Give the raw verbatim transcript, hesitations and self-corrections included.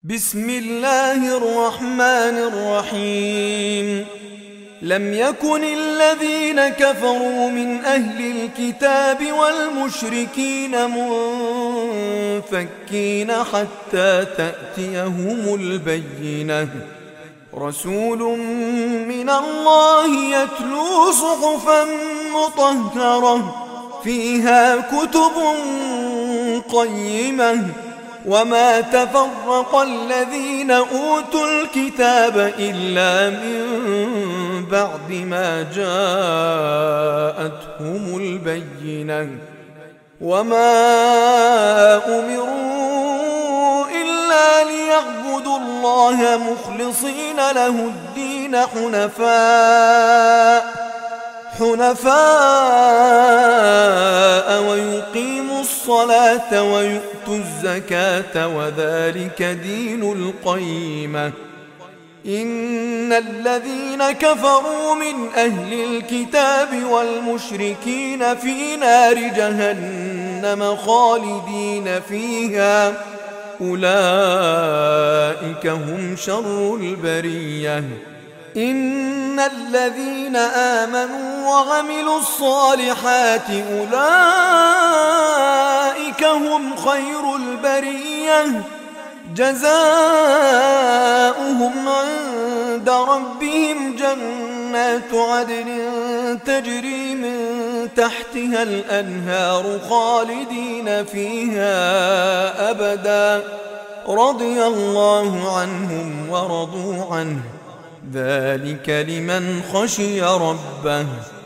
بسم الله الرحمن الرحيم. لم يكن الذين كفروا من أهل الكتاب والمشركين منفكين حتى تأتيهم البينة. رسول من الله يتلو صحفا مطهرة فيها كتب قيمة وما تفرق الذين أوتوا الكتاب إلا من بعد ما جاءتهم البينة. وما أمروا إلا ليعبدوا الله مخلصين له الدين حنفاء حنفاء ويقيموا الصلاة ويؤتوا الزكاة وذلك دين القيمة. إن الذين كفروا من أهل الكتاب والمشركين في نار جهنم خالدين فيها أولئك هم شر البرية. إن الذين آمنوا وعملوا الصالحات أولئك هم خير البرية جزاؤهم عند ربهم جنات عدن تجري من تحتها الأنهار خالدين فيها أبدا رضي الله عنهم ورضوا عنه ذلك لمن خشي ربه.